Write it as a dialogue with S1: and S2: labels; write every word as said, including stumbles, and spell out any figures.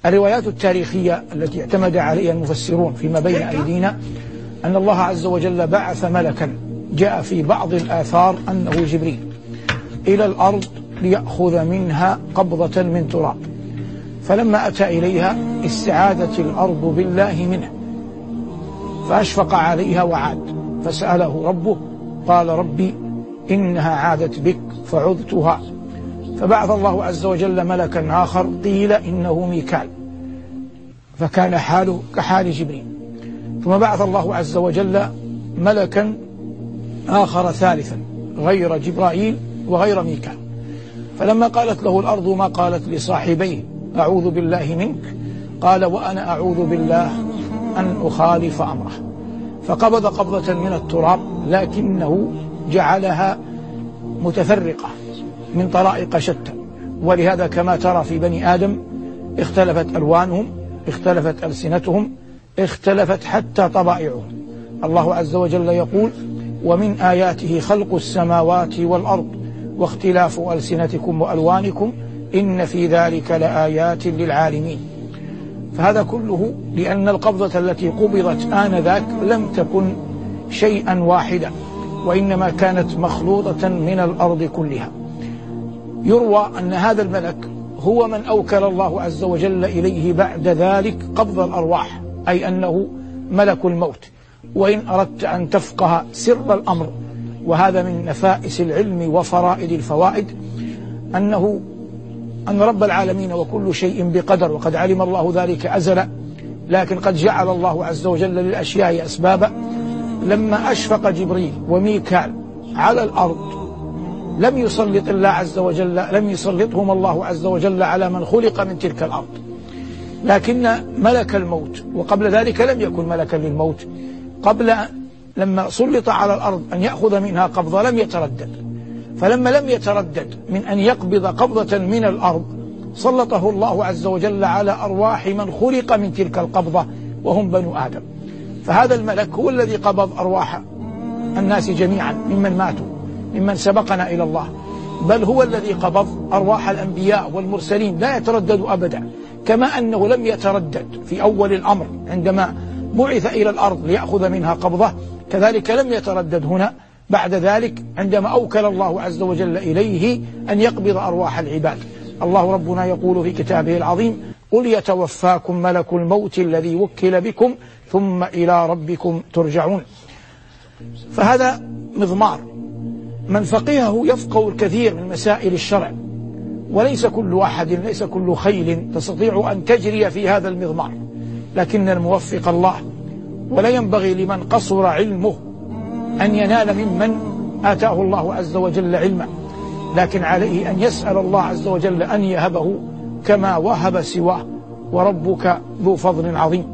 S1: الروايات التاريخية التي اعتمد عليها المفسرون فيما بين أيدينا أن الله عز وجل بعث ملكا، جاء في بعض الآثار أنه جبريل، إلى الأرض ليأخذ منها قبضة من تراب، فلما أتى إليها استعاذت الأرض بالله منه فأشفق عليها وعاد، فسأله ربه قال ربي إنها عادت بك فعذتها، فبعث الله عز وجل ملكا آخر قيل إنه ميكال، فكان حاله كحال جبريل، ثم بعث الله عز وجل ملكا آخر ثالثا غير جبرائيل وغير ميكال، فلما قالت له الأرض ما قالت لصاحبيه أعوذ بالله منك، قال وأنا أعوذ بالله أن أخالف أمره، فقبض قبضة من التراب لكنه جعلها متفرقة من طرائق شتى، ولهذا كما ترى في بني آدم اختلفت ألوانهم، اختلفت ألسنتهم، اختلفت حتى طبائعهم. الله عز وجل يقول ومن آياته خلق السماوات والأرض واختلاف ألسنتكم وألوانكم إن في ذلك لآيات للعالمين. فهذا كله لأن القبضة التي قبضت آنذاك لم تكن شيئا واحدا، وإنما كانت مخلوطة من الأرض كلها. يروى أن هذا الملك هو من أوكل الله عز وجل إليه بعد ذلك قبض الأرواح، أي أنه ملك الموت. وإن أردت أن تفقه سر الأمر، وهذا من نفائس العلم وفرائد الفوائد، أنه أن رب العالمين وكل شيء بقدر، وقد علم الله ذلك أزلا، لكن قد جعل الله عز وجل للأشياء أسبابا. لما أشفق جبريل وميكال على الأرض لم يسلط الله عز وجل لم يسلطهم الله عز وجل على من خلق من تلك الأرض، لكن ملك الموت، وقبل ذلك لم يكن ملكا للموت، قبل لما سلط على الأرض أن يأخذ منها قبضة لم يتردد، فلما لم يتردد من أن يقبض قبضة من الأرض سلطه الله عز وجل على أرواح من خلق من تلك القبضة وهم بنو آدم. فهذا الملك هو الذي قبض أرواح الناس جميعا ممن ماتوا ممن سبقنا إلى الله، بل هو الذي قبض أرواح الأنبياء والمرسلين، لا يتردد أبدا، كما أنه لم يتردد في أول الأمر عندما بعث إلى الأرض ليأخذ منها قبضة، كذلك لم يتردد هنا بعد ذلك عندما أوكل الله عز وجل إليه أن يقبض أرواح العباد. الله ربنا يقول في كتابه العظيم قل يتوفاكم ملك الموت الذي وكل بكم ثم إلى ربكم ترجعون. فهذا مضمار، من فقهه يفقه الكثير من مسائل الشرع، وليس كل أحد ليس كل خيل تستطيع أن تجري في هذا المضمار، لكن الموفق الله، ولا ينبغي لمن قصر علمه أن ينال ممن آتاه الله عز وجل علما، لكن عليه أن يسأل الله عز وجل أن يهبه كما وهب سواه، وربك ذو فضل عظيم.